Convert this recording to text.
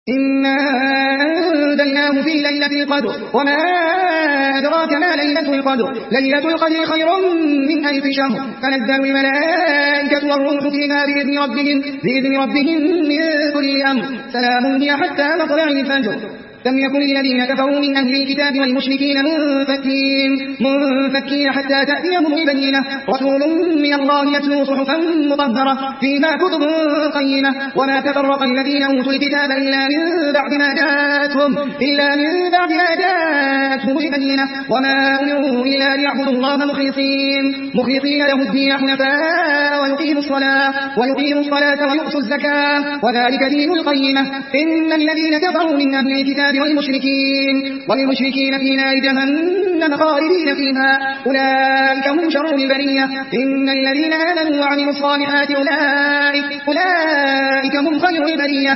إنا أنزلناه في ليلة القدر وما أدراك ما ليلة القدر ليلة القدر خير من 1000 شهر تنزل الملائكة والروح فيها بإذن ربهم من كل أمر سلام هي حتى مطلع الفجر لم يكن الذين كفروا من أهل الكتاب والمشركين منفكين حتى تأتيهم البينة رسول من الله يتلو صحفا مطهرة فيها كتب قيمة وما تفرق الذين أوتوا الكتاب إلا من بعد ما جاءتهم البينة وما أمروا إلا ليعبدوا الله مخلصين له الدين حنفاء ويقيموا الصلاة ويؤتوا الزكاة وذلك دين القيمة إن الذين كفروا من أهل الكتاب والمشركين في نار جهنم خالدين فيها أولئك هم شر البرية إن الذين آمنوا وعملوا الصالحات أولئك هم خير البرية